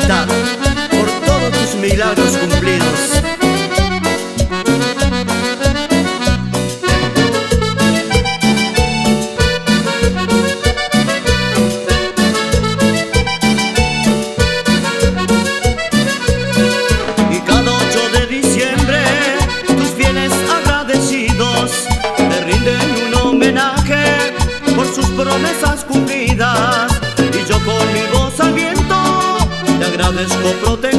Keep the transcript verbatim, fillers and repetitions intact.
Mamita, por todos tus milagros cumplidos. Y cada ocho de diciembre tus fieles agradecidos te rinden un homenaje por sus promesas cumplidas. Y yo con mi voz al viento te agradezco proteger